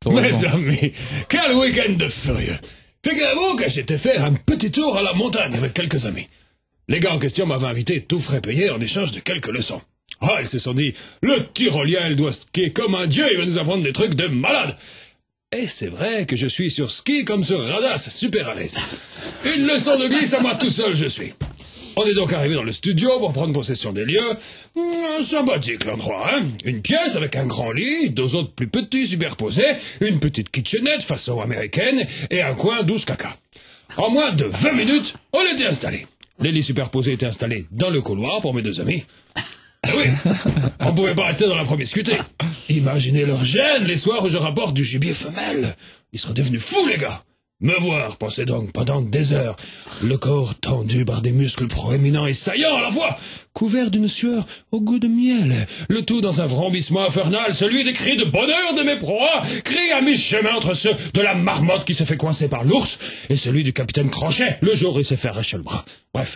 Mes amis, quel week-end de furieux. Figurez-vous que j'étais faire un petit tour à la montagne avec quelques amis. Les gars en question m'avaient invité tout frais payé en échange de quelques leçons. Ah, ils se sont dit, le tyrolien, il doit skier comme un dieu, il va nous apprendre des trucs de malade. Et c'est vrai que je suis sur ski comme sur Radasse, super à l'aise. Une leçon de glisse à moi tout seul, je suis. On est donc arrivé dans le studio pour prendre possession des lieux. Sympathique l'endroit, hein. Une pièce avec un grand lit, deux autres plus petits superposés, une petite kitchenette façon américaine et un coin douche caca. En moins de 20 minutes, on était installés. Les lits superposés étaient installés dans le couloir pour mes deux amis. Ah oui, on pouvait pas rester dans la promiscuité. Imaginez leur gêne les soirs où je rapporte du gibier femelle. Ils seraient devenus fous, les gars. Me voir, pensez donc, pendant des heures, le corps tendu par des muscles proéminents et saillants à la fois, couvert d'une sueur au goût de miel, le tout dans un vrombissement infernal, celui des cris de bonheur de mes proies, cris à mi-chemin entre ceux de la marmotte qui se fait coincer par l'ours et celui du capitaine Crochet, le jour où il s'est fait arracher le bras. Bref,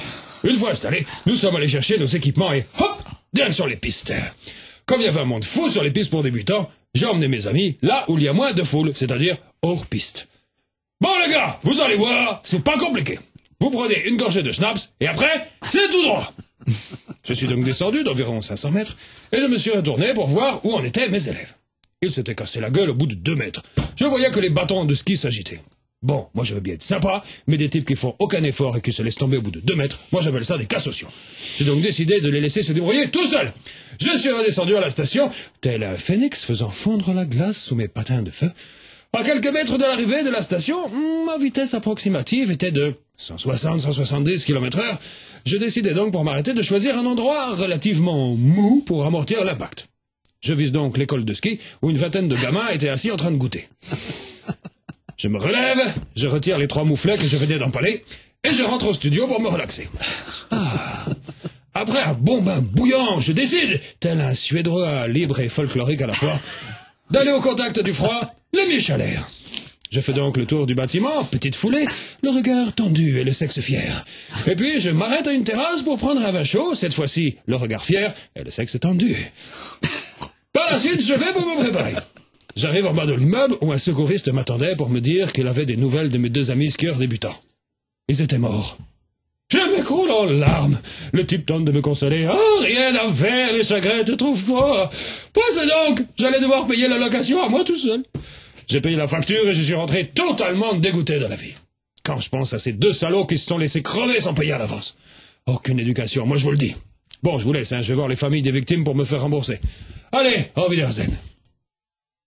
une fois installés, nous sommes allés chercher nos équipements et hop, direction les pistes. Comme il y avait un monde fou sur les pistes pour débutants, j'ai emmené mes amis là où il y a moins de foule, c'est-à-dire hors piste. Bon les gars, vous allez voir, c'est pas compliqué. Vous prenez une gorgée de schnapps, et après, c'est tout droit. Je suis donc descendu d'environ 500 mètres, et je me suis retourné pour voir où en étaient mes élèves. Ils s'étaient cassés la gueule au bout de 2 mètres. Je voyais que les bâtons de ski s'agitaient. Bon, moi je veux bien être sympa, mais des types qui font aucun effort et qui se laissent tomber au bout de 2 mètres, moi j'appelle ça des cas sociaux. J'ai donc décidé de les laisser se débrouiller tout seuls. Je suis redescendu à la station, tel un phénix faisant fondre la glace sous mes patins de feu. À quelques mètres de l'arrivée de la station, ma vitesse approximative était de 160-170 km/h. Je décidai donc pour m'arrêter de choisir un endroit relativement mou pour amortir l'impact. Je vise donc l'école de ski où une vingtaine de gamins étaient assis en train de goûter. Je me relève, je retire les 3 mouflets que je venais d'empaler et je rentre au studio pour me relaxer. Après un bon bain bouillant, je décide, tel un Suédois libre et folklorique à la fois, d'aller au contact du froid, les mi-chaleurs. Je fais donc le tour du bâtiment, petite foulée, le regard tendu et le sexe fier. Et puis je m'arrête à une terrasse pour prendre un vin chaud, cette fois-ci le regard fier et le sexe tendu. Par la suite, je vais pour me préparer. J'arrive en bas de l'immeuble où un secouriste m'attendait pour me dire qu'il avait des nouvelles de mes 2 amis skieurs débutants. Ils étaient morts. Je m'écroule en larmes. Le type tente de me consoler. Oh, rien à faire, les chagrins te trouvent fort. Pensez donc, j'allais devoir payer la location à moi tout seul. J'ai payé la facture et je suis rentré totalement dégoûté de la vie. Quand je pense à ces 2 salauds qui se sont laissés crever sans payer à l'avance. Aucune éducation, moi je vous le dis. Bon, je vous laisse, je vais voir les familles des victimes pour me faire rembourser. Allez, au Wiedersehen.